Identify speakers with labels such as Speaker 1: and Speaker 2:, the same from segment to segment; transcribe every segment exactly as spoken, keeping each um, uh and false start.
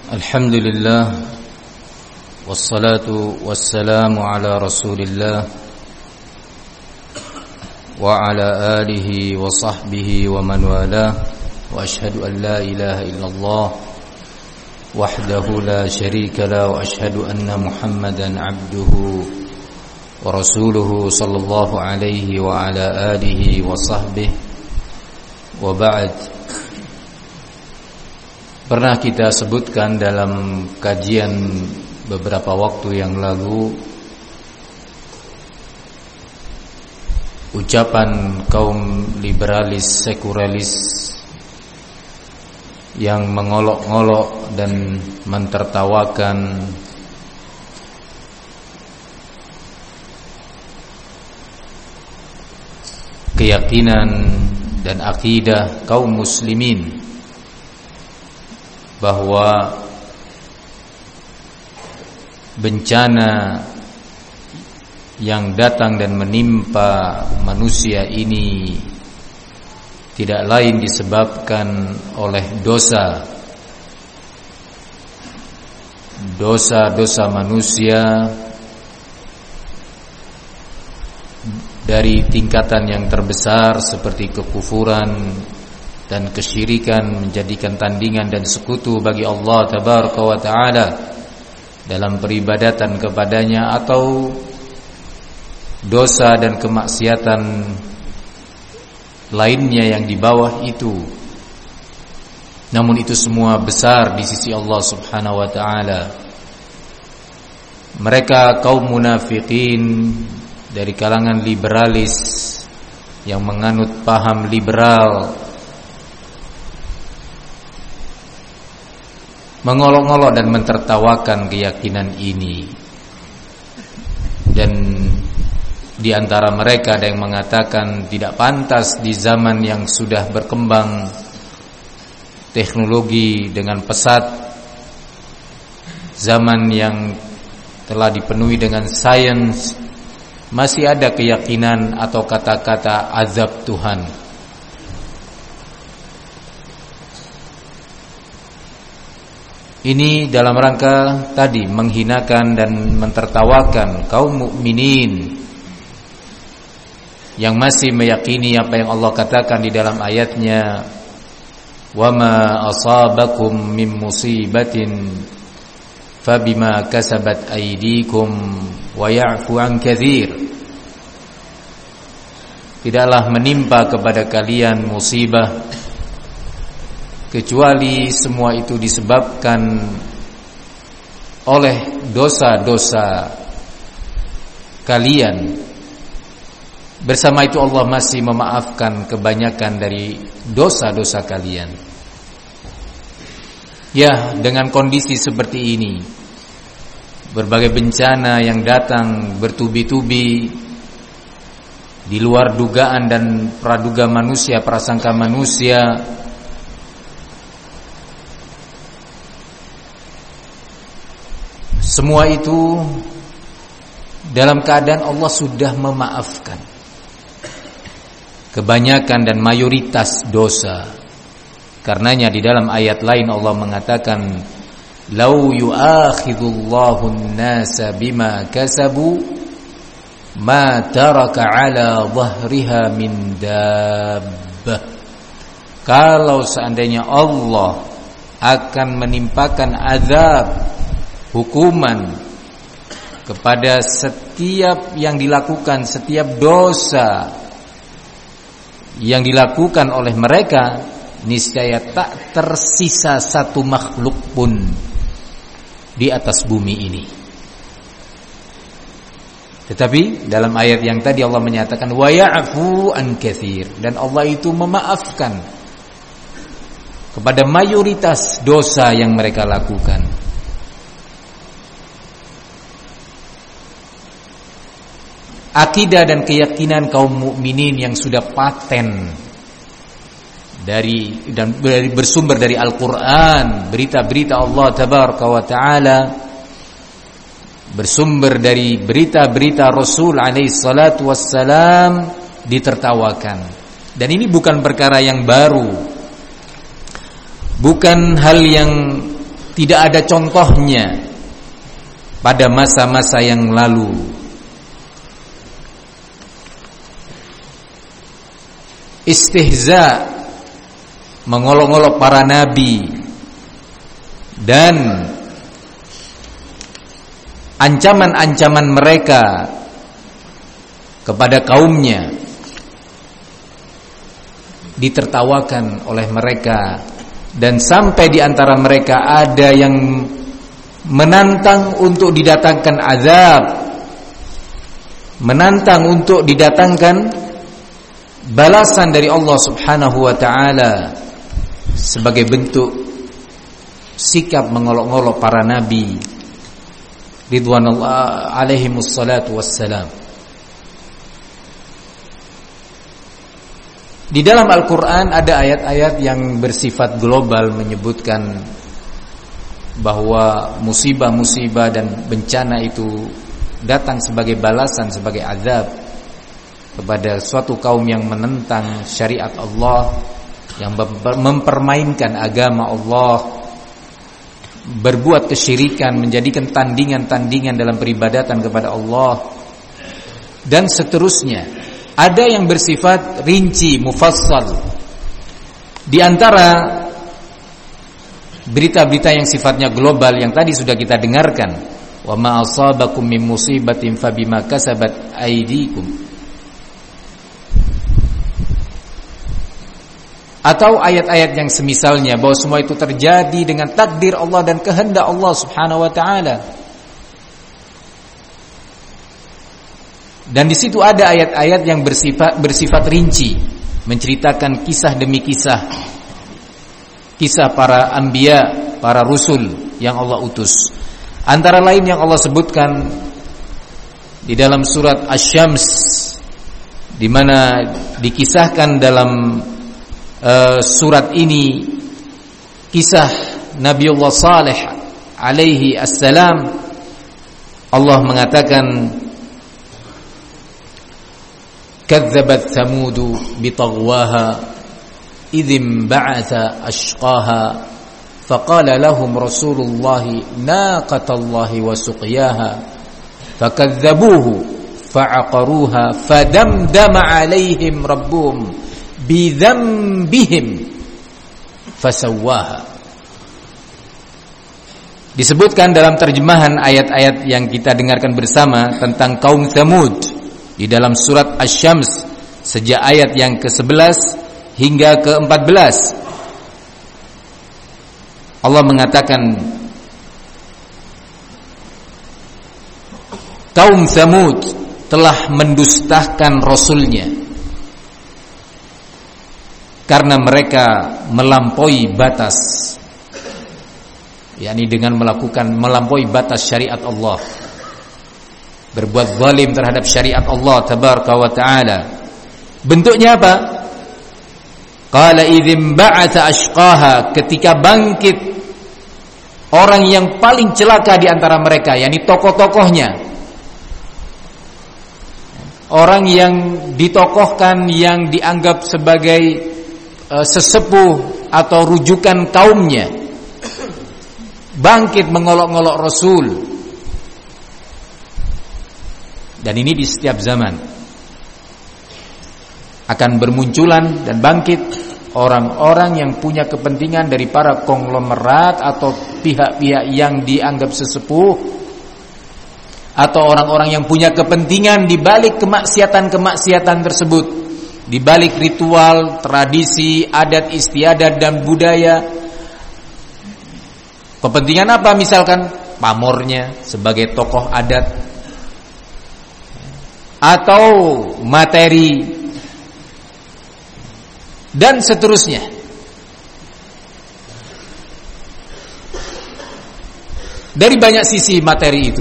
Speaker 1: Alhamdulillah, wassalatu wassalamu ala Rasulillah wa ala alihi wa sahbihi wa man walah, wa ashhadu an la ilaha illallah wahdahu la syarika lah, wa ashhadu anna Muhammadan abduhu wa rasuluhu sallallahu alaihi wa ala alihi wa sahbihi wa ba'd. Pernah kita sebutkan dalam kajian beberapa waktu yang lalu ucapan kaum liberalis sekularis yang mengolok-olok dan mentertawakan keyakinan dan akidah kaum muslimin bahwa bencana yang datang dan menimpa manusia ini tidak lain disebabkan oleh dosa dosa-dosa manusia dari tingkatan yang terbesar seperti kekufuran dan kesyirikan, menjadikan tandingan dan sekutu bagi Allah tabaraka wa taala dalam peribadatan kepadanya, atau dosa dan kemaksiatan lainnya yang di bawah itu. Namun itu semua besar di sisi Allah subhanahu wa taala. Mereka kaum munafikin dari kalangan liberalis yang menganut paham liberal mengolok-olok dan mentertawakan keyakinan ini. Dan di antara mereka ada yang mengatakan tidak pantas di zaman yang sudah berkembang teknologi dengan pesat, zaman yang telah dipenuhi dengan sains, masih ada keyakinan atau kata-kata azab Tuhan. Ini dalam rangka tadi menghinakan dan mentertawakan kaum mukminin yang masih meyakini apa yang Allah katakan di dalam ayatnya, wa ma asabakum min musibatin fabima kasabat aydikum wa ya'fu an katsir. Tidaklah menimpa kepada kalian musibah kecuali semua itu disebabkan oleh dosa-dosa kalian. Bersama itu Allah masih memaafkan kebanyakan dari dosa-dosa kalian. Ya, dengan kondisi seperti ini, berbagai bencana yang datang bertubi-tubi di luar dugaan dan praduga manusia, prasangka manusia, semua itu dalam keadaan Allah sudah memaafkan kebanyakan dan mayoritas dosa. Karenanya di dalam ayat lain Allah mengatakan, "Lau yu'akhidullahu an-nasa bima kasabu ma taraka 'ala dhahriha min dabbah." Kalau seandainya Allah akan menimpakan azab, hukuman kepada setiap yang dilakukan, setiap dosa yang dilakukan oleh mereka, niscaya tak tersisa satu makhluk pun di atas bumi ini. Tetapi dalam ayat yang tadi Allah menyatakan wa ya'fu an katsir, dan Allah itu memaafkan kepada mayoritas dosa yang mereka lakukan. Akidah dan keyakinan kaum mukminin yang sudah paten dari dan bersumber dari Al-Qur'an, berita-berita Allah tabaraka wa taala, bersumber dari berita-berita Rasul alaihi salatu wassalam, ditertawakan. Dan ini bukan perkara yang baru, bukan hal yang tidak ada contohnya pada masa-masa yang lalu. Istihza, mengolok-olok para nabi, dan ancaman-ancaman mereka kepada kaumnya ditertawakan oleh mereka, dan sampai di antara mereka ada yang menantang untuk didatangkan azab, menantang untuk didatangkan balasan dari Allah Subhanahu wa taala sebagai bentuk sikap mengolok-olok para nabi ridwanullah alaihimus salatu wassalam. Di dalam Al-Qur'an ada ayat-ayat yang bersifat global menyebutkan bahwa musibah-musibah dan bencana itu datang sebagai balasan, sebagai azab kepada suatu kaum yang menentang syariat Allah, yang mempermainkan agama Allah, berbuat kesyirikan, menjadikan tandingan-tandingan dalam peribadatan kepada Allah, dan seterusnya. Ada yang bersifat rinci, mufassal. Di antara berita-berita yang sifatnya global yang tadi sudah kita dengarkan, wa ma asabakum min musibatin fabima kasabat aydikum, atau ayat-ayat yang semisalnya bahwa semua itu terjadi dengan takdir Allah dan kehendak Allah Subhanahu wa taala. Dan di situ ada ayat-ayat yang bersifat bersifat rinci, menceritakan kisah demi kisah, kisah para anbiya, para rasul yang Allah utus. Antara lain yang Allah sebutkan di dalam surat Asy-Syams, di mana dikisahkan dalam uh, surat ini kisah Nabiullah Saleh alaihi assalam. Allah mengatakan, kadzabat thamudu bitaghwaha idzim ba'atha ashqaha faqala lahum rasulullah naqatallahi wa suqiyaha fakadzabuhu fa'aqaruha fadamdama 'alaihim rabbuhum bidzambihim fasawwaha. Disebutkan dalam terjemahan ayat-ayat yang kita dengarkan bersama tentang kaum Tsamud di dalam surat Asy-Syams sejak ayat yang ke sebelas hingga ke empat belas. Allah mengatakan kaum Tsamud telah mendustakan rasulnya karena mereka melampaui batas, yakni dengan melakukan melampaui batas syariat Allah, berbuat zalim terhadap syariat Allah tabaraka wa taala. Bentuknya apa? Qala idzim ba'atha ashqaha, ketika bangkit orang yang paling celaka di antara mereka, yakni tokoh-tokohnya, orang yang ditokohkan, yang dianggap sebagai uh, sesepuh atau rujukan kaumnya, bangkit mengolok-olok Rasul. Dan ini di setiap zaman akan bermunculan dan bangkit orang-orang yang punya kepentingan dari para konglomerat atau pihak-pihak yang dianggap sesepuh, atau orang-orang yang punya kepentingan di balik kemaksiatan-kemaksiatan tersebut, di balik ritual, tradisi, adat istiadat dan budaya. Kepentingan apa? Misalkan pamornya sebagai tokoh adat, atau materi, dan seterusnya. Dari banyak sisi materi itu.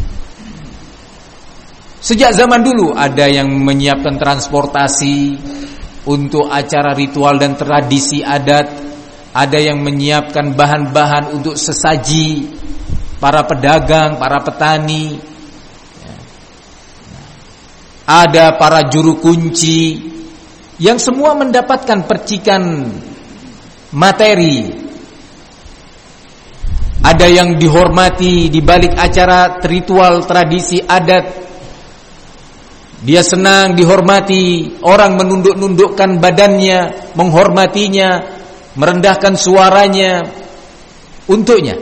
Speaker 1: Sejak zaman dulu ada yang menyiapkan transportasi untuk acara ritual dan tradisi adat, ada yang menyiapkan bahan-bahan untuk sesaji para pedagang, para petani, ada para juru kunci yang semua mendapatkan percikan materi. Ada yang dihormati di balik acara ritual tradisi adat. Dia senang dihormati, orang menunduk-nundukkan badannya, menghormatinya, merendahkan suaranya untuknya.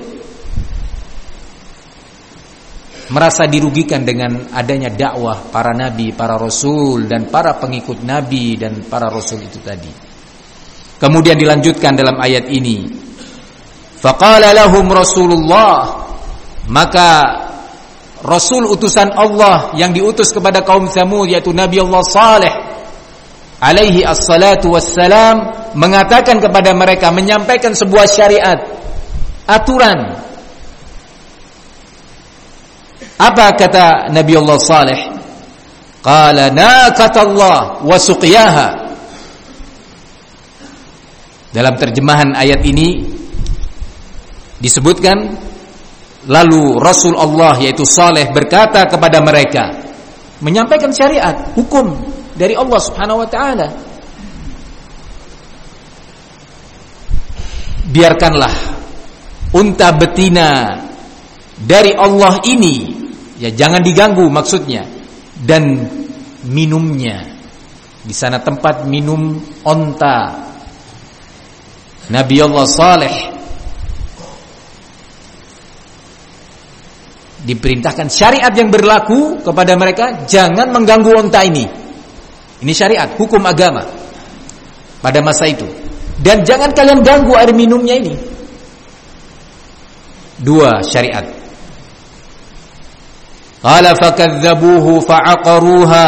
Speaker 1: Merasa dirugikan dengan adanya dakwah para nabi, para rasul dan para pengikut nabi dan para rasul itu tadi. Kemudian dilanjutkan dalam ayat ini, faqala lahum Rasulullah, maka Rasul utusan Allah yang diutus kepada kaum Tsamud, yaitu Nabi Allah Saleh alaihi assalatu wassalam, mengatakan kepada mereka, menyampaikan sebuah syariat, aturan. Apa kata Nabi Allah Saleh? Qala naqatallah wa suqiyaha. Dalam terjemahan ayat ini disebutkan, lalu Rasul Allah yaitu Saleh berkata kepada mereka, menyampaikan syariat, hukum dari Allah Subhanahu wa taala. Biarkanlah unta betina dari Allah ini, ya jangan diganggu maksudnya, dan minumnya. Di sana tempat minum onta. Nabi Allah Saleh diperintahkan syariat yang berlaku kepada mereka, jangan mengganggu onta ini. Ini syariat, hukum agama pada masa itu. Dan jangan kalian ganggu air minumnya ini. Dua syariat. Qala fakadzabuhu fa'aqaruha.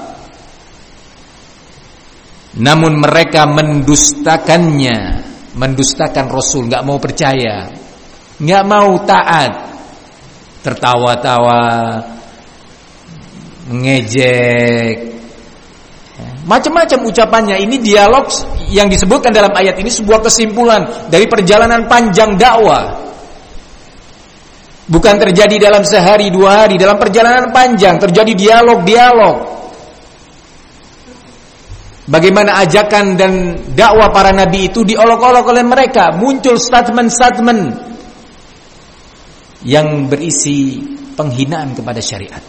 Speaker 1: Namun mereka mendustakannya, mendustakan Rasul, enggak mau percaya, enggak mau taat. Tertawa-tawa, mengejek, macam-macam ucapannya. Ini dialog yang disebutkan dalam ayat ini sebuah kesimpulan dari perjalanan panjang dakwah. Bukan terjadi dalam sehari dua hari, dalam perjalanan panjang terjadi dialog-dialog. Bagaimana ajakan dan dakwah para nabi itu diolok-olok oleh mereka, muncul statement-statement yang berisi penghinaan kepada syariat.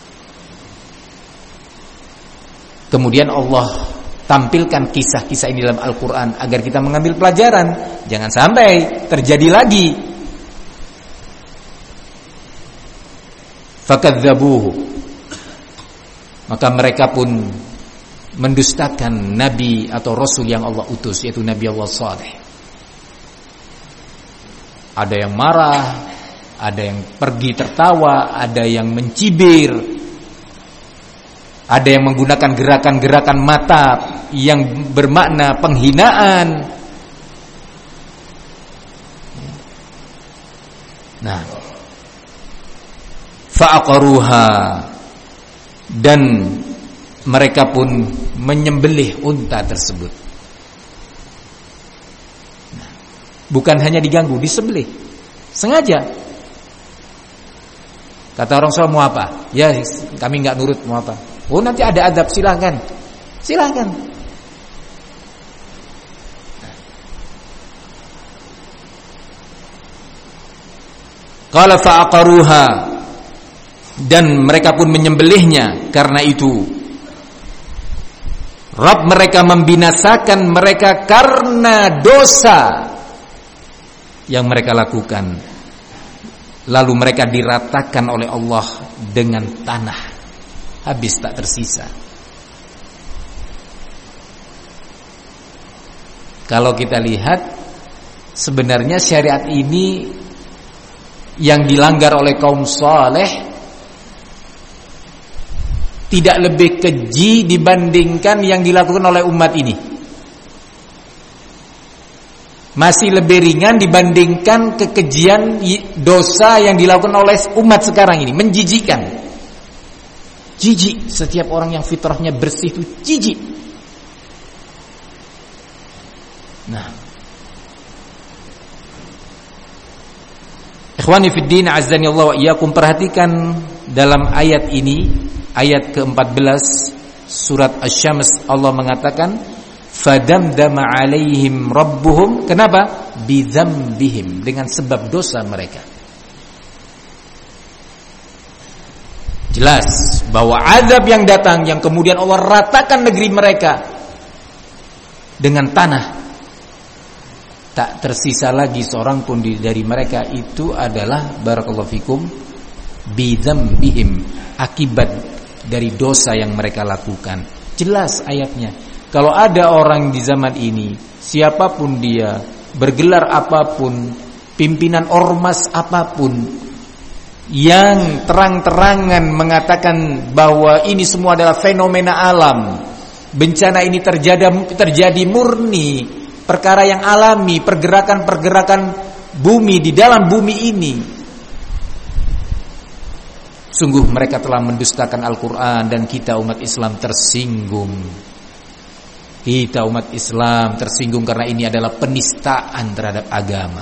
Speaker 1: Kemudian Allah tampilkan kisah-kisah ini dalam Al-Quran agar kita mengambil pelajaran, jangan sampai terjadi lagi. Fakadzabuhu, maka mereka pun mendustakan nabi atau rasul yang Allah utus, yaitu Nabi Allah Saleh. Ada yang marah, ada yang pergi tertawa, ada yang mencibir, ada yang menggunakan gerakan-gerakan mata yang bermakna penghinaan. Nah, fa'aqaruha, dan mereka pun menyembelih unta tersebut. Nah, bukan hanya diganggu, disembelih sengaja. Kata orang Jawa, mau apa? Ya kami enggak nurut, mau apa? Oh nanti ada adab, silahkan. Silahkan. Qala fa'aqaruha, dan mereka pun menyembelihnya. Karena itu Rabb mereka membinasakan mereka karena dosa yang mereka lakukan. Lalu mereka diratakan oleh Allah dengan tanah, habis tak tersisa. Kalau kita lihat, sebenarnya syariat ini yang dilanggar oleh kaum saleh tidak lebih keji dibandingkan yang dilakukan oleh umat ini. Masih lebih ringan dibandingkan kekejian dosa yang dilakukan oleh umat sekarang ini. Menjijikkan. Jijik. Setiap orang yang fitrahnya bersih itu jijik. Nah, ikhwani fiddin azzani Allah wa iyyakum, perhatikan dalam ayat ini, ayat ke empat belas surat Asy-Syams, Allah mengatakan fadamdama alaihim rabbuhum, kenapa? bidzambihim, dengan sebab dosa mereka. Jelas bahwa azab yang datang, yang kemudian Allah ratakan negeri mereka dengan tanah, tak tersisa lagi seorang pun dari mereka itu adalah barakallahu fikum bidzambihim, akibat dari dosa yang mereka lakukan. Jelas ayatnya. Kalau ada orang di zaman ini, siapapun dia, bergelar apapun, pimpinan ormas apapun, yang terang-terangan mengatakan bahwa ini semua adalah fenomena alam, bencana ini terjadi terjadi murni perkara yang alami, pergerakan-pergerakan bumi di dalam bumi ini, sungguh mereka telah mendustakan Al-Quran, dan kita umat Islam tersinggung. Kita umat Islam tersinggung karena ini adalah penistaan terhadap agama.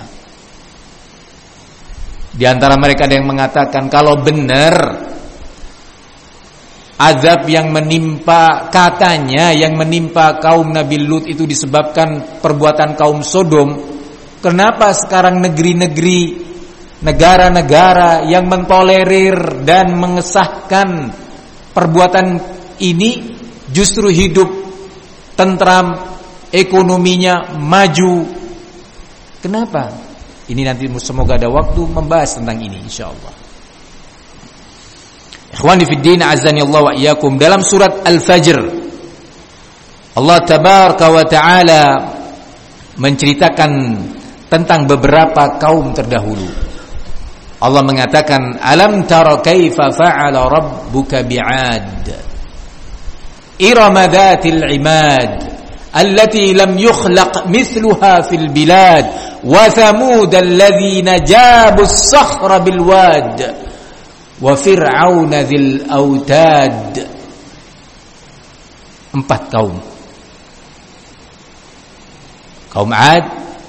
Speaker 1: Di antara mereka ada yang mengatakan kalau benar azab yang menimpa, katanya yang menimpa kaum Nabi Lut itu disebabkan perbuatan kaum Sodom, kenapa sekarang negeri-negeri, negara-negara yang mentolerir dan mengesahkan perbuatan ini justru hidup tentram, ekonominya maju? Kenapa? Ini nanti semoga ada waktu membahas tentang ini insyaallah. Ikhwani fid din, azani Allah wa iyyakum, dalam surat Al-Fajr Allah tabaraka wa taala menceritakan tentang beberapa kaum terdahulu. Allah mengatakan, alam tara kaifa fa'ala rabbuka bi'ad إرم ذات العماد التي لم يخلق مثلها في البلاد وثمود الذين جابوا الصخر بالواد وفرعون ذي الأوتاد. Empat kaum. Kaum Ad,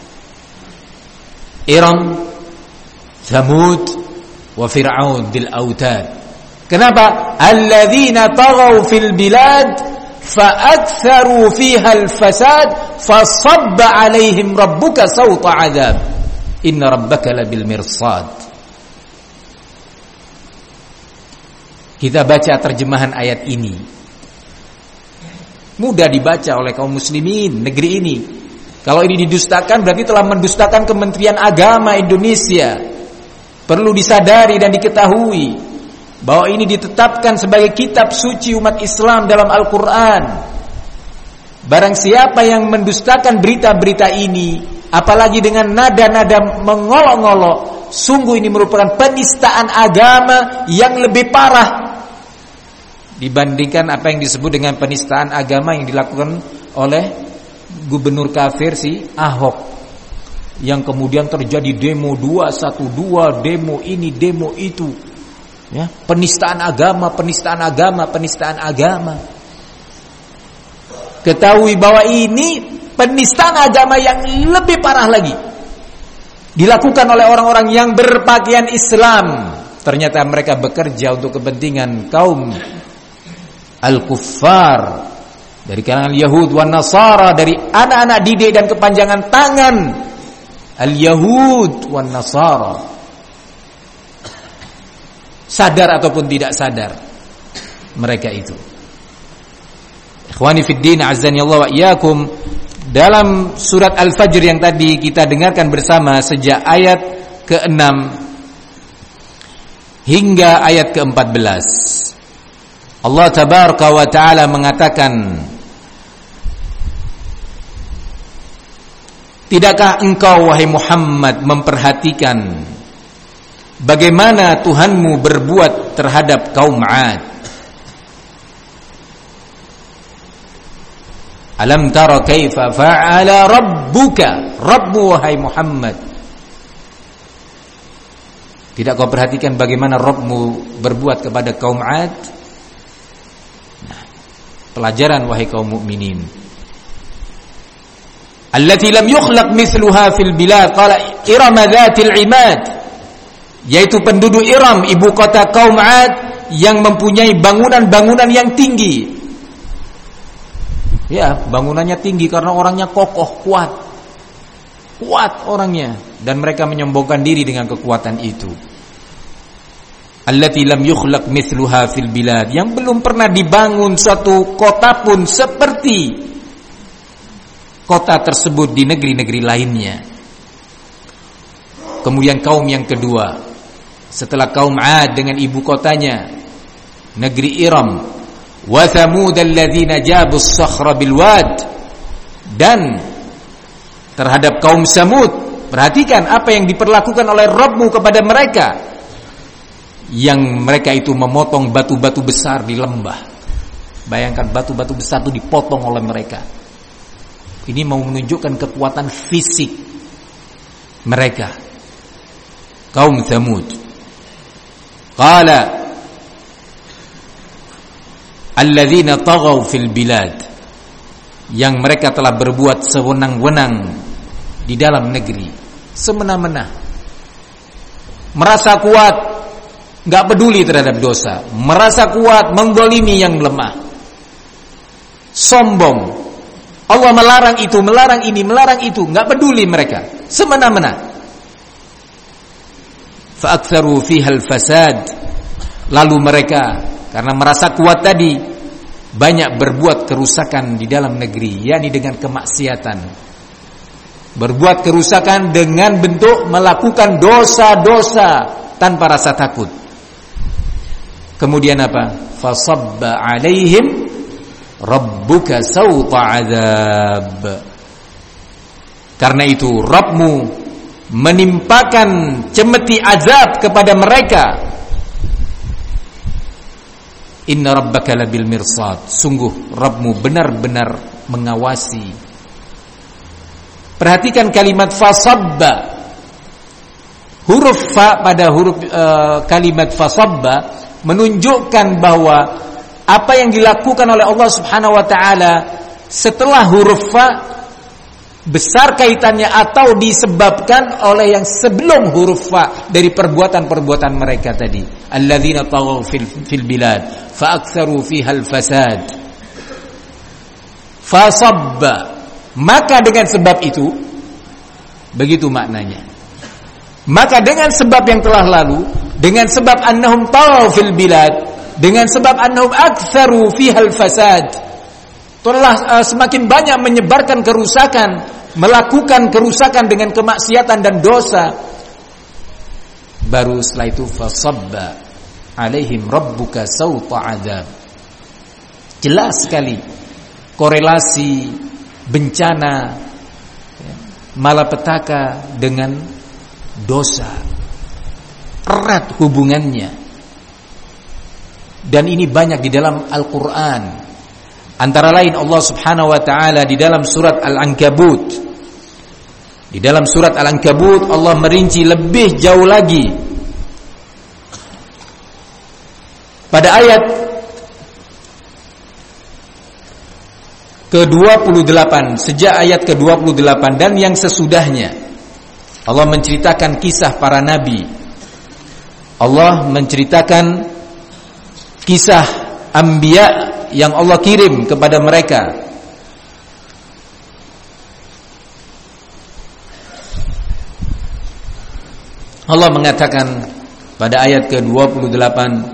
Speaker 1: Iram, Thamud, wa Fir'aun dzil autad. Kenapa? Alladzina taghaw fil bilad fa'aktharu fiha al-fasad fasabba 'alaihim rabbuka sawta 'adzab inna rabbaka labil mirsad. Kita baca terjemahan ayat ini, mudah dibaca oleh kaum muslimin negeri ini. Kalau ini didustakan berarti telah mendustakan Kementerian Agama Indonesia. Perlu disadari dan diketahui bahwa ini ditetapkan sebagai kitab suci umat Islam dalam Al-Quran. Barang siapa yang mendustakan berita-berita ini, apalagi dengan nada-nada mengolok-ngolok, sungguh ini merupakan penistaan agama yang lebih parah dibandingkan apa yang disebut dengan penistaan agama yang dilakukan oleh gubernur kafir si Ahok, yang kemudian terjadi demo dua satu dua, demo ini, demo itu. Ya, penistaan agama, penistaan agama, penistaan agama. Ketahui bahwa ini penistaan agama yang lebih parah lagi, dilakukan oleh orang-orang yang berpakaian Islam. Ternyata mereka bekerja untuk kepentingan kaum al-kuffar, dari kalangan Yahud wan Nasara, dari anak-anak didik dan kepanjangan tangan al-Yahud wan Nasara. Sadar ataupun tidak sadar mereka itu. Ikhwani fid din, azani Allah wa iyyakum, dalam surat Al-Fajr yang tadi kita dengarkan bersama sejak ayat keenam hingga ayat keempat belas, Allah tabaraka wa taala mengatakan, tidakkah engkau wahai Muhammad memperhatikan bagaimana Tuhanmu berbuat terhadap kaum Ad? Alam tara kaifa fa'ala rabbuka, Rabbmu wahai Muhammad, tidak kau perhatikan bagaimana Rabbmu berbuat kepada kaum Ad? Nah, pelajaran wahai kaum mukminin. Allati lam yukhlaq mithluha fil bilad, qala irama dzatil imad, yaitu penduduk Iram, ibu kota kaum Ad, yang mempunyai bangunan-bangunan yang tinggi. Ya, bangunannya tinggi karena orangnya kokoh, kuat. kuat orangnya, dan mereka menyombongkan diri dengan kekuatan itu. Allati lam yukhlaq mithluha fil bilad, yang belum pernah dibangun suatu kota pun seperti kota tersebut di negeri-negeri lainnya. Kemudian kaum yang kedua, setelah kaum 'Ad dengan ibu kotanya negeri Iram, wa Thamud alladzina jabu as-sakhra bil wad, dan terhadap kaum Samud, perhatikan apa yang diperlakukan oleh Rabbmu kepada mereka, yang mereka itu memotong batu-batu besar di lembah. Bayangkan batu-batu besar itu dipotong oleh mereka. Ini mau menunjukkan kekuatan fisik mereka, kaum Thamud. Qala alladzina taghaw fil bilad, yang mereka telah berbuat sewenang-wenang di dalam negeri, semena-mena, merasa kuat, enggak peduli terhadap dosa, merasa kuat menggolimi yang lemah, sombong. Allah melarang itu, melarang ini, melarang itu, enggak peduli mereka, semena-mena. Fa'aktsaru fihal fasad, lalu mereka karena merasa kuat tadi banyak berbuat kerusakan di dalam negeri, yakni dengan kemaksiatan. Berbuat kerusakan dengan bentuk melakukan dosa-dosa tanpa rasa takut. Kemudian apa? Fasabba alaihim rabbuka sawta adzab. Karena itu Rabbmu menimpakan cemeti azab kepada mereka. Inna rabbaka labil mirsad, sungguh Rabbmu benar-benar mengawasi. Perhatikan kalimat fasabba. Huruf fa pada huruf uh, kalimat fasabba menunjukkan bahwa apa yang dilakukan oleh Allah Subhanahu wa taala setelah huruf fa besar kaitannya atau disebabkan oleh yang sebelum huruf fa dari perbuatan-perbuatan mereka tadi. Alladzina taghaw fil, fil bilad fa aktsaru fiha al fasad. Fasabba, maka dengan sebab itu, begitu maknanya. Maka dengan sebab yang telah lalu, dengan sebab annahum taghaw fil bilad, dengan sebab annahum aktsaru fiha al fasad, telah uh, semakin banyak menyebarkan kerusakan, melakukan kerusakan dengan kemaksiatan dan dosa. Baru setelah itu fasabba alaihim rabbuka sawta adzab. Jelas sekali korelasi bencana, malapetaka dengan dosa, erat hubungannya. Dan ini banyak di dalam Al-Quran. Antara lain Allah Subhanahu wa ta'ala di dalam surat Al-Ankabut. Di dalam surat Al-Ankabut Allah merinci lebih jauh lagi. Pada ayat ke dua puluh delapan, sejak ayat ke dua puluh delapan dan yang sesudahnya, Allah menceritakan kisah para nabi. Allah menceritakan kisah anbiya yang Allah kirim kepada mereka. Allah mengatakan pada ayat ke dua puluh delapan,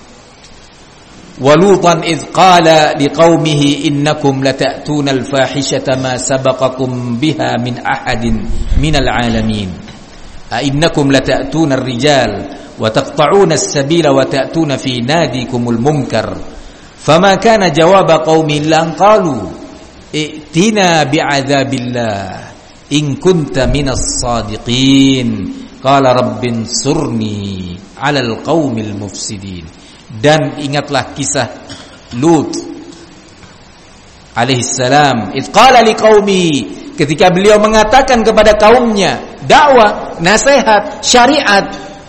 Speaker 1: Walutan idh qala liqaumihi innakum lata'tuna al-fahishata ma sabaqakum biha min ahadin minal alamin. A innakum lata'tuna ar-rijal wa taqta'una as-sabila wa ta'tuna fi nadikumul munkar. Fama kana jawaba qaumi illa qalu i'tina bi'adzabillah in kunta minas sadiqin. Qala rabbinsurni 'alal qaumil mufsidin. Dan ingatlah kisah Lut alaihissalam, idh qala liqaumi, ketika beliau mengatakan kepada kaumnya, dakwah, nasihat, syariat,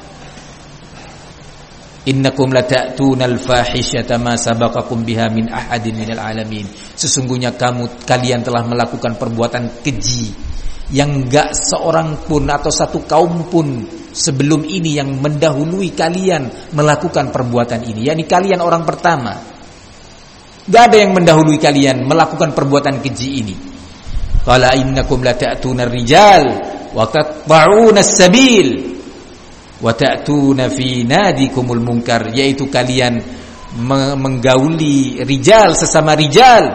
Speaker 1: innakum lata'tunal fahishata ma sabaqakum biha min ahadin minal alamin. Sesungguhnya kamu kalian telah melakukan perbuatan keji yang enggak seorang pun atau satu kaum pun sebelum ini yang mendahului kalian melakukan perbuatan ini. yakni kalian orang pertama. Enggak ada yang mendahului kalian melakukan perbuatan keji ini. Qala innakum la ta'tuna ar-rijal wa taqta'una as-sabil wa ta'tuna fi nadikumul munkar, yaitu kalian menggauli rijal sesama rijal.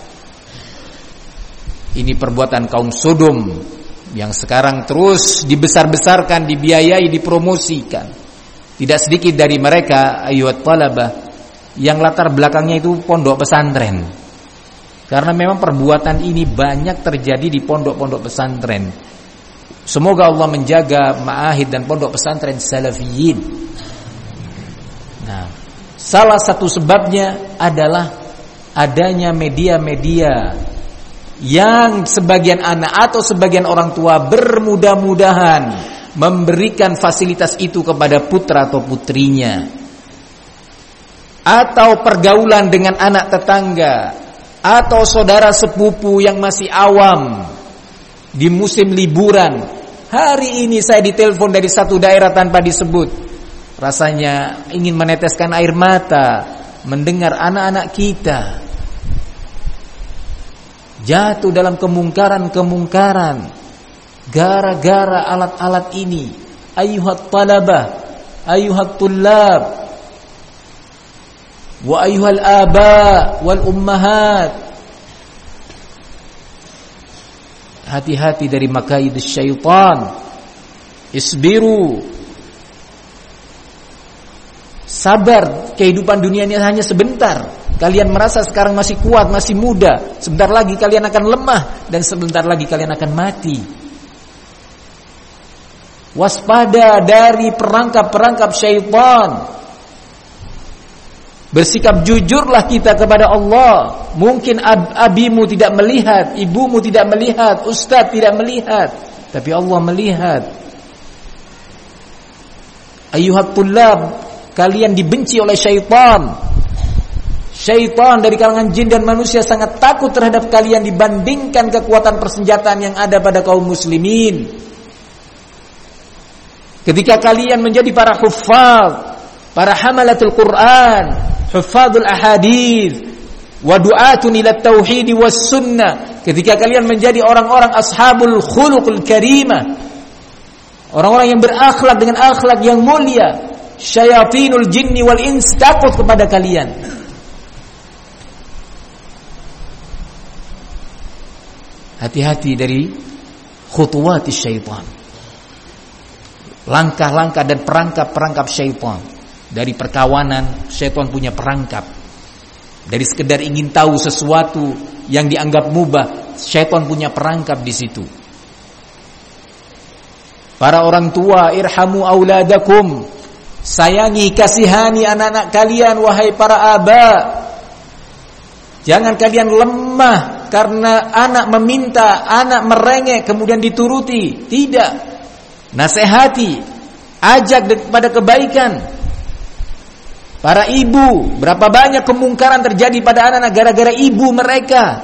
Speaker 1: Ini perbuatan kaum Sodom yang sekarang terus dibesar-besarkan, dibiayai, dipromosikan. Tidak sedikit dari mereka ayyuhat talabah yang latar belakangnya itu pondok pesantren. Karena memang perbuatan ini banyak terjadi di pondok-pondok pesantren. Semoga Allah menjaga ma'ahid dan pondok pesantren salafiyin. Nah, salah satu sebabnya adalah adanya media-media yang sebagian anak atau sebagian orang tua bermudah-mudahan memberikan fasilitas itu kepada putra atau putrinya, atau pergaulan dengan anak tetangga atau saudara sepupu yang masih awam di musim liburan. Hari ini saya ditelepon dari satu daerah tanpa disebut, rasanya ingin meneteskan air mata mendengar anak-anak kita jatuh dalam kemungkaran-kemungkaran gara-gara alat-alat ini. Ayyuhat talabah, ayyuhat tullab, wa ayyuhal aba wal ummahat, hati-hati dari makaidus syaitan. Isbiru, sabar, kehidupan dunia ini hanya sebentar. Kalian merasa sekarang masih kuat, masih muda, sebentar lagi kalian akan lemah, dan sebentar lagi kalian akan mati. Waspada dari perangkap-perangkap syaitan. Bersikap jujurlah kita kepada Allah. Mungkin ab- abimu tidak melihat, ibumu tidak melihat, ustaz tidak melihat, tapi Allah melihat. Ayyuhat tullab, kalian dibenci oleh syaitan. Syaitan dari kalangan jin dan manusia sangat takut terhadap kalian dibandingkan kekuatan persenjataan yang ada pada kaum muslimin. Ketika kalian menjadi para huffaz, para hamalatul Quran, huffazul ahadits, wa du'atun ila tauhid was sunnah, ketika kalian menjadi orang-orang ashabul khuluqul karimah, orang-orang yang berakhlak dengan akhlak yang mulia, syayatinul jinni wal ins takut kepada kalian. Hati-hati dari khutuwati syaitan, langkah-langkah dan perangkap-perangkap syaitan. Dari perkawanan, syaitan punya perangkap. Dari sekedar ingin tahu sesuatu yang dianggap mubah, syaitan punya perangkap di situ. Para orang tua, irhamu auladakum, sayangi, kasihani anak-anak kalian, wahai para aba. Jangan kalian lemah karena anak meminta, anak merengek kemudian dituruti. Tidak. Nasihati, ajak kepada kebaikan. Para ibu, berapa banyak kemungkaran terjadi pada anak-anak gara-gara ibu mereka.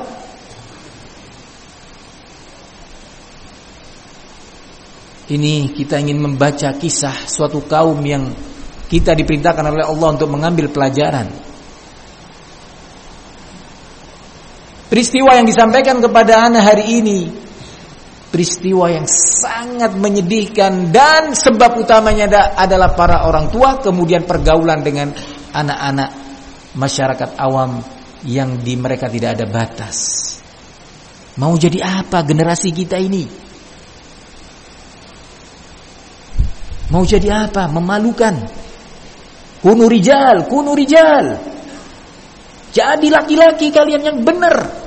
Speaker 1: Ini kita ingin membaca kisah suatu kaum yang kita diperintahkan oleh Allah untuk mengambil pelajaran. Peristiwa yang disampaikan kepada anak hari ini, peristiwa yang sangat menyedihkan, dan sebab utamanya adalah para orang tua kemudian pergaulan dengan anak-anak masyarakat awam yang di mereka tidak ada batas. Mau jadi apa generasi kita ini? Mau jadi apa? Memalukan. Kunu rijal, kunu rijal. Jadi laki-laki kalian yang benar.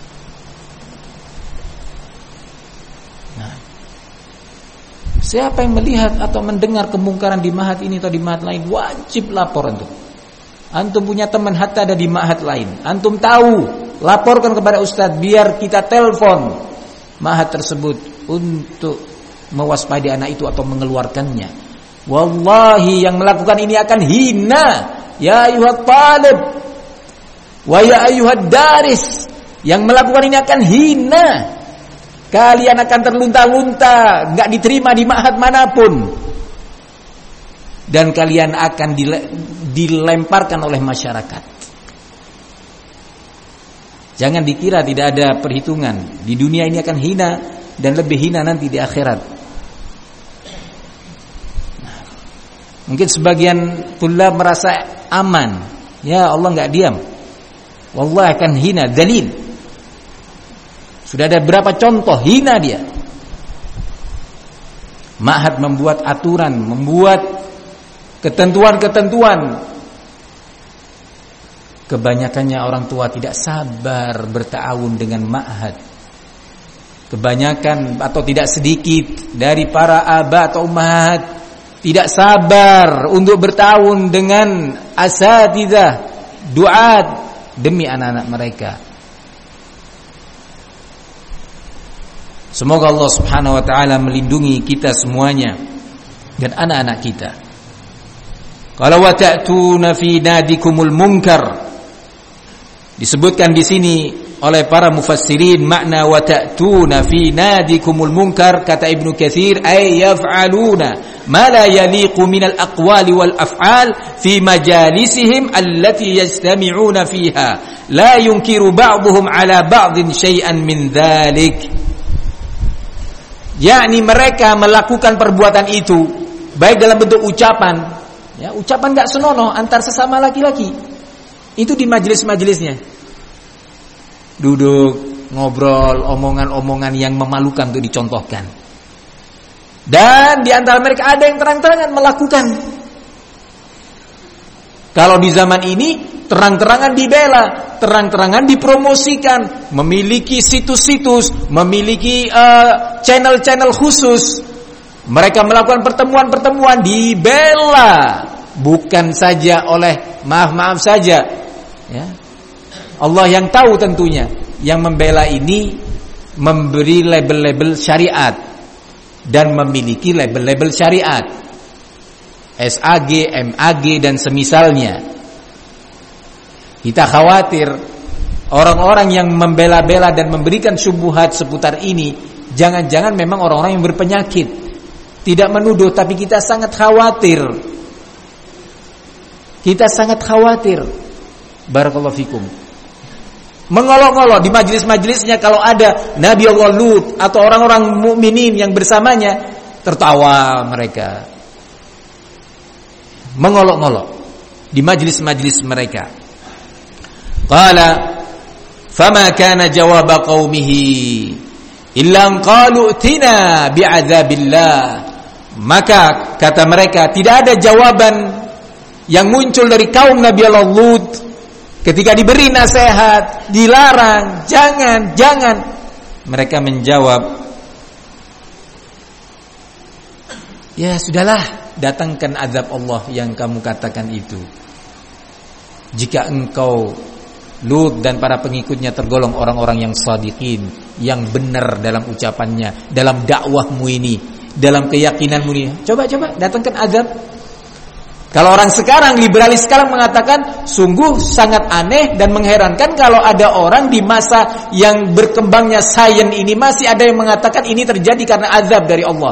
Speaker 1: Siapa yang melihat atau mendengar kemungkaran di ma'had ini atau di ma'had lain, wajib lapor antum. Antum punya teman hatta ada di ma'had lain, antum tahu, laporkan kepada ustadz biar kita telepon ma'had tersebut untuk mewaspadai anak itu atau mengeluarkannya. Wallahi yang melakukan ini akan hina. Ya ayyuhat talib wa ya ayyuhad daris, yang melakukan ini akan hina. Kalian akan terlunta-lunta, gak diterima di ma'had manapun, dan kalian akan dile- dilemparkan oleh masyarakat. Jangan dikira tidak ada perhitungan. Di dunia ini akan hina dan lebih hina nanti di akhirat. Nah, mungkin sebagian tulab merasa aman. Ya Allah enggak diam. Wallahi akan hina, dalil. Sudah ada berapa contoh hina dia. Ma'had membuat aturan, membuat ketentuan-ketentuan. Kebanyakannya orang tua tidak sabar berta'awun dengan ma'had. Kebanyakan atau tidak sedikit dari para aba atau ummahat tidak sabar untuk berta'awun dengan asatidzah, duat demi anak-anak mereka. Semoga Allah Subhanahu wa taala melindungi kita semuanya dan anak-anak kita. Qala wa ta'tuna fi nadikumul munkar. Disebutkan di sini oleh para mufassirin makna wa ta'tuna fi nadikumul munkar, kata Ibnu Katsir ay yaf'aluna ma la yaliqu minal aqwali wal af'al fi majalisihim allati yajtami'una fiha la yunkiru ba'dhum 'ala ba'dhin syai'an min dhalik. Yakni mereka melakukan perbuatan itu baik dalam bentuk ucapan, ya, ucapan enggak senonoh antar sesama laki-laki. Itu di majelis-majelisnya. Duduk, ngobrol, omongan-omongan yang memalukan itu dicontohkan. Dan di antara mereka ada yang terang-terangan melakukan. Kalau di zaman ini terang-terangan dibela, terang-terangan dipromosikan, memiliki situs-situs, memiliki uh, channel-channel khusus. Mereka melakukan pertemuan-pertemuan dibela, bukan saja oleh maaf-maaf saja, ya. Allah yang tahu tentunya. Yang membela ini memberi label-label syariat dan memiliki label-label syariat, S A G, M A G dan semisalnya. Kita khawatir orang-orang yang membela-bela dan memberikan syubhat seputar ini jangan-jangan memang orang-orang yang berpenyakit. Tidak menuduh, tapi kita sangat khawatir. Kita sangat khawatir. Barakallahu fikum. Mengolok-olok di majelis-majelisnya kalau ada Nabi Allah Lut atau orang-orang mukminin yang bersamanya, tertawa mereka. Mengolok-olok di majelis-majelis mereka. Qala fama kana jawab qaumihi illa an qalu tina bi'adzabillah. Maka kata mereka tidak ada jawaban yang muncul dari kaum Nabi Allah Lut ketika diberi nasihat, dilarang, jangan, jangan. Mereka menjawab, ya sudahlah, datangkan azab Allah yang kamu katakan itu. Jika engkau Lut dan para pengikutnya tergolong orang-orang yang shadiqin, yang benar dalam ucapannya, dalam dakwahmu ini, dalam keyakinanmu ini, coba-coba datangkan azab. Kalau orang sekarang, liberalis sekarang mengatakan sungguh sangat aneh dan mengherankan kalau ada orang di masa yang berkembangnya sains ini masih ada yang mengatakan ini terjadi karena azab dari Allah.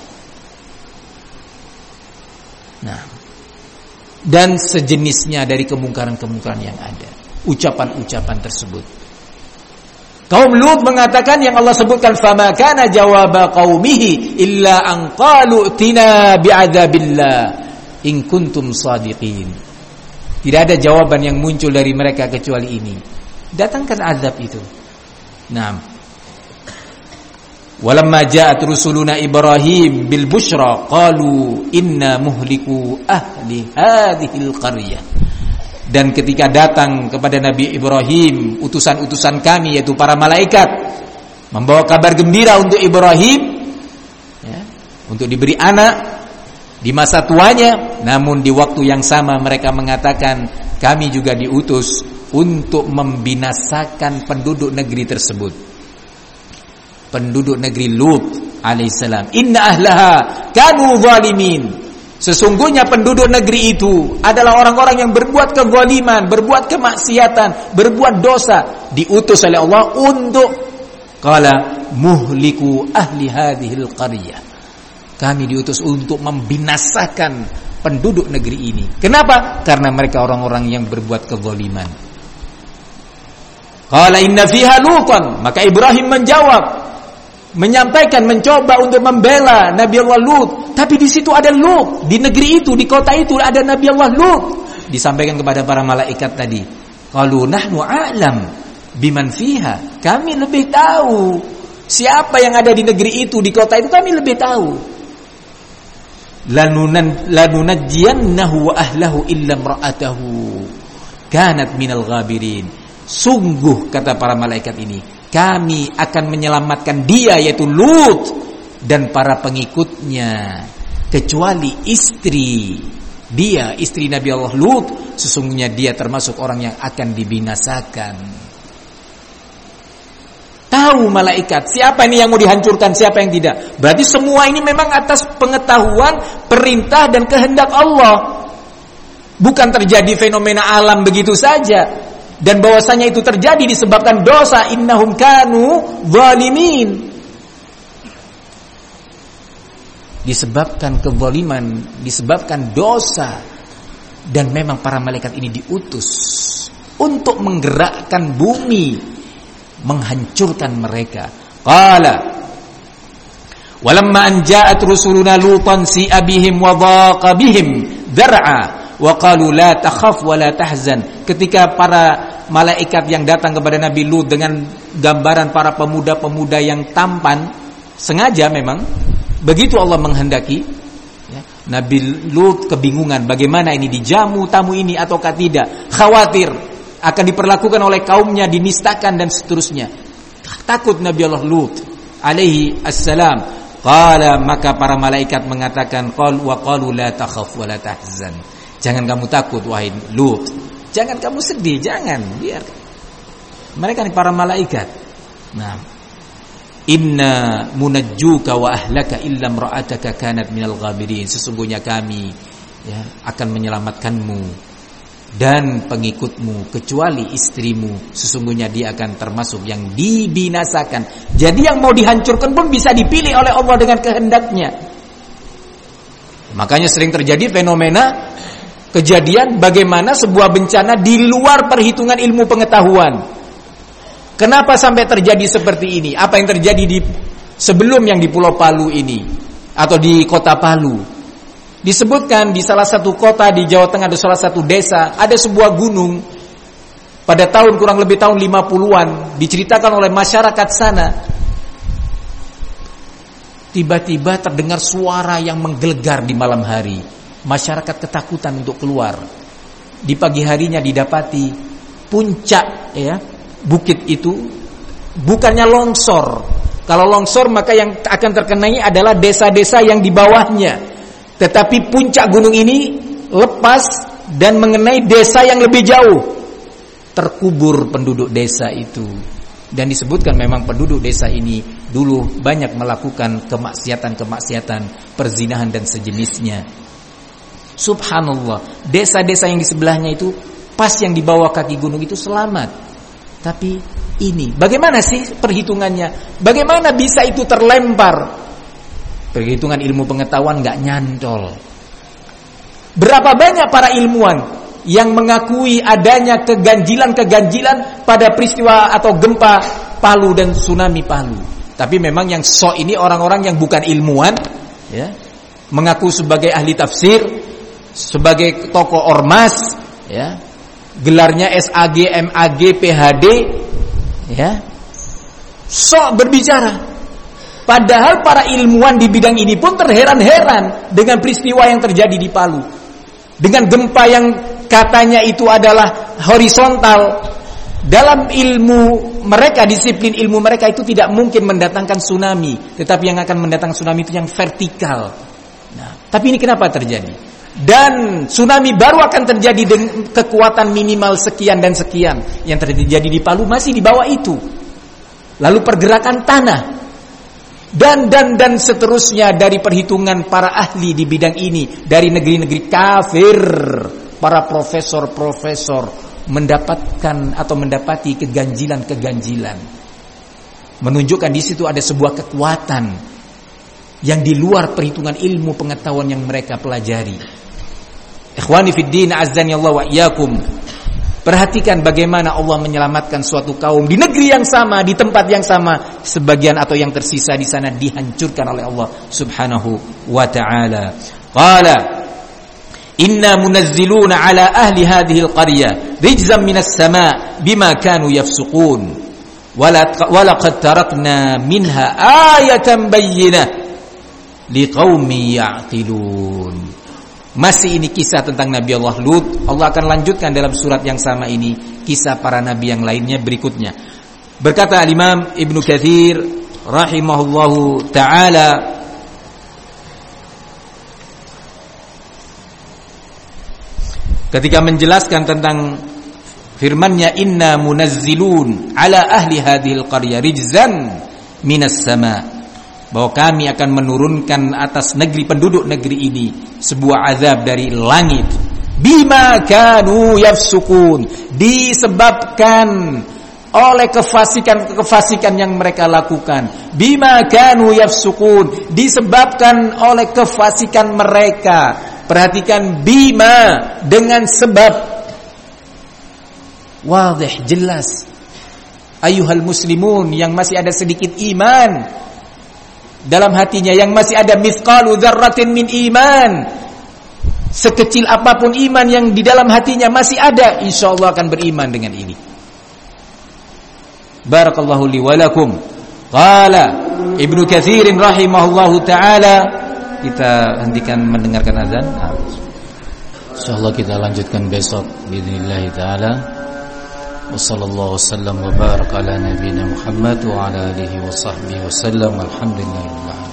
Speaker 1: Nah, dan sejenisnya dari kemungkaran-kemungkaran yang ada, ucapan-ucapan tersebut. Kaum Lut mengatakan yang Allah sebutkan fama kana jawaba qaumihi illa an qalu tina bi'adzabillah in kuntum shadiqin. Tidak ada jawaban yang muncul dari mereka kecuali ini, datangkan azab itu. Naam. Walamma ja'at rusuluna Ibrahim bil busyra qalu inna muhliku ahli hadhil qaryah. Dan ketika datang kepada Nabi Ibrahim utusan-utusan kami, yaitu para malaikat, membawa kabar gembira untuk Ibrahim, ya, untuk diberi anak di masa tuanya, namun di waktu yang sama mereka mengatakan kami juga diutus untuk membinasakan penduduk negeri tersebut, penduduk negeri Lut alaihissalam. Inna ahlaha kanu zalimin. Sesungguhnya penduduk negeri itu adalah orang-orang yang berbuat kezaliman, berbuat kemaksiatan, berbuat dosa. Diutus oleh Allah untuk qala muhliku ahli hadhil qaryah. Kami diutus untuk membinasakan penduduk negeri ini. Kenapa? Karena mereka orang-orang yang berbuat kezaliman. Qala inna fiha Lutan. Maka Ibrahim menjawab, menyampaikan, mencoba untuk membela Nabi Allah Lut. Tapi di situ ada Lut, di negeri itu, di kota itu ada Nabi Allah Lut. Disampaikan kepada para malaikat tadi. Qalu nahnu a'lam biman fiha. Kami lebih tahu siapa yang ada di negeri itu, di kota itu, kami lebih tahu. Lanunan lanunajjiyannahu wa ahlahu illa imra'atahu kanat minal ghabirin. Sungguh, kata para malaikat ini, kami akan menyelamatkan dia, yaitu Lut, dan para pengikutnya, kecuali istri dia, istri Nabi Allah Lut, sesungguhnya dia termasuk orang yang akan dibinasakan. Tahu malaikat siapa ini yang mau dihancurkan, siapa yang tidak. Berarti semua ini memang atas pengetahuan, perintah dan kehendak Allah. Bukan terjadi fenomena alam begitu saja. Dan bahwasanya itu terjadi disebabkan dosa. Innahum kanu zalimin. Disebabkan kezaliman, disebabkan dosa. Dan memang para malaikat ini diutus untuk menggerakkan bumi, menghancurkan mereka. Qala walamma an ja'at rusuluna lutan si'a bihim wa dhaqa bihim dar'a wa qalu la takhaf wa la tahzan. Ketika para malaikat yang datang kepada Nabi Lut dengan gambaran para pemuda-pemuda yang tampan, sengaja memang begitu Allah menghendaki, ya, Nabi Lut kebingungan bagaimana ini dijamu tamu ini ataukah tidak, khawatir akan diperlakukan oleh kaumnya, dinistakan dan seterusnya. Takut Nabi Allah Lut alaihi assalam. Qala, maka para malaikat mengatakan, qal wa qalu la takhaf wa la tahzan. Jangan kamu takut wahai Lut. Jangan kamu sedih, jangan. Biar mereka ini para malaikat. Nah, inna munajjuka wa ahlaka illa imra'ataka kanat minal ghabirin. Sesungguhnya kami, ya, akan menyelamatkanmu dan pengikutmu kecuali istrimu, sesungguhnya dia akan termasuk yang dibinasakan. Jadi yang mau dihancurkan pun bisa dipilih oleh Allah dengan kehendaknya. Makanya sering terjadi fenomena kejadian bagaimana sebuah bencana di luar perhitungan ilmu pengetahuan. Kenapa sampai terjadi seperti ini? Apa yang terjadi di sebelum yang di Pulau Palu ini atau di Kota Palu? Disebutkan di salah satu kota di Jawa Tengah, ada salah satu desa, ada sebuah gunung pada tahun kurang lebih tahun lima puluhan, diceritakan oleh masyarakat sana. Tiba-tiba terdengar suara yang menggelegar di malam hari. Masyarakat ketakutan untuk keluar. Di pagi harinya didapati puncak, ya, bukit itu bukannya longsor. Kalau longsor maka yang akan terkenai adalah desa-desa yang di bawahnya. Tetapi puncak gunung ini lepas dan mengenai desa yang lebih jauh. Terkubur penduduk desa itu. Dan disebutkan memang penduduk desa ini dulu banyak melakukan kemaksiatan-kemaksiatan, perzinahan dan sejenisnya. Subhanallah, desa-desa yang di sebelahnya itu pas yang di bawah kaki gunung itu selamat. Tapi ini, bagaimana sih perhitungannya? Bagaimana bisa itu terlempar? Perhitungan ilmu pengetahuan gak nyantol. Berapa banyak para ilmuwan yang mengakui adanya keganjilan-keganjilan pada peristiwa atau gempa Palu dan tsunami Palu. Tapi memang yang sok ini orang-orang yang bukan ilmuwan, ya, mengaku sebagai ahli tafsir, sebagai tokoh ormas, ya, gelarnya S A G, M A G, P H D, ya, sok berbicara. Padahal para ilmuwan di bidang ini pun terheran-heran dengan peristiwa yang terjadi di Palu. Dengan gempa yang katanya itu adalah horizontal. Dalam ilmu mereka, disiplin ilmu mereka itu tidak mungkin mendatangkan tsunami. Tetapi yang akan mendatangkan tsunami itu yang vertikal. Nah, tapi ini kenapa terjadi? Dan tsunami baru akan terjadi dengan kekuatan minimal sekian dan sekian. Yang terjadi di Palu masih di bawah itu. Lalu pergerakan tanah. Dan dan dan seterusnya dari perhitungan para ahli di bidang ini dari negeri-negeri kafir, para profesor-profesor mendapatkan atau mendapati keganjilan-keganjilan, menunjukkan di situ ada sebuah kekuatan yang di luar perhitungan ilmu pengetahuan yang mereka pelajari. Ikhwani fid din, azzani Allah wa iyyakum. Perhatikan bagaimana Allah menyelamatkan suatu kaum di negeri yang sama, di tempat yang sama, sebagian atau yang tersisa di sana dihancurkan oleh Allah Subhanahu wa taala. Qala inna munazziluna ala ahli hadhihi alqaryah rijzan minas sama' bima kanu yafsuqun wa laqad tarakna minha ayatan bayyinah liqaumin ya'qilun. Masih ini kisah tentang Nabi Allah Lut. Allah akan lanjutkan dalam surat yang sama ini kisah para nabi yang lainnya berikutnya. Berkata Imam Ibnu Katsir rahimahullahu taala, ketika menjelaskan tentang firman-Nya inna munazzilun ala ahli hadhil qaryah rijzan minas sama', bahwa kami akan menurunkan atas negeri penduduk negeri ini sebuah azab dari langit bima kanu yafsukun, disebabkan oleh kefasikan-kefasikan yang mereka lakukan. Bima kanu yafsukun, disebabkan oleh kefasikan mereka. Perhatikan bima dengan sebab. Wadih, jelas. Ayuhal muslimun yang masih ada sedikit iman dalam hatinya, yang masih ada mithqalu dzarratin min iman, sekecil apapun iman yang di dalam hatinya masih ada, insyaallah akan beriman dengan ini. Barakallahu li wa lakum. Qala Ibnu Katsir rahimahullahu taala. Kita hentikan mendengarkan azan. Insyaallah kita lanjutkan besok باذنillah taala. Wassallallahu wasallam wa baraka ala nabiyyina Muhammad wa ala alihi wa sahbihi wasallam. Alhamdulillah.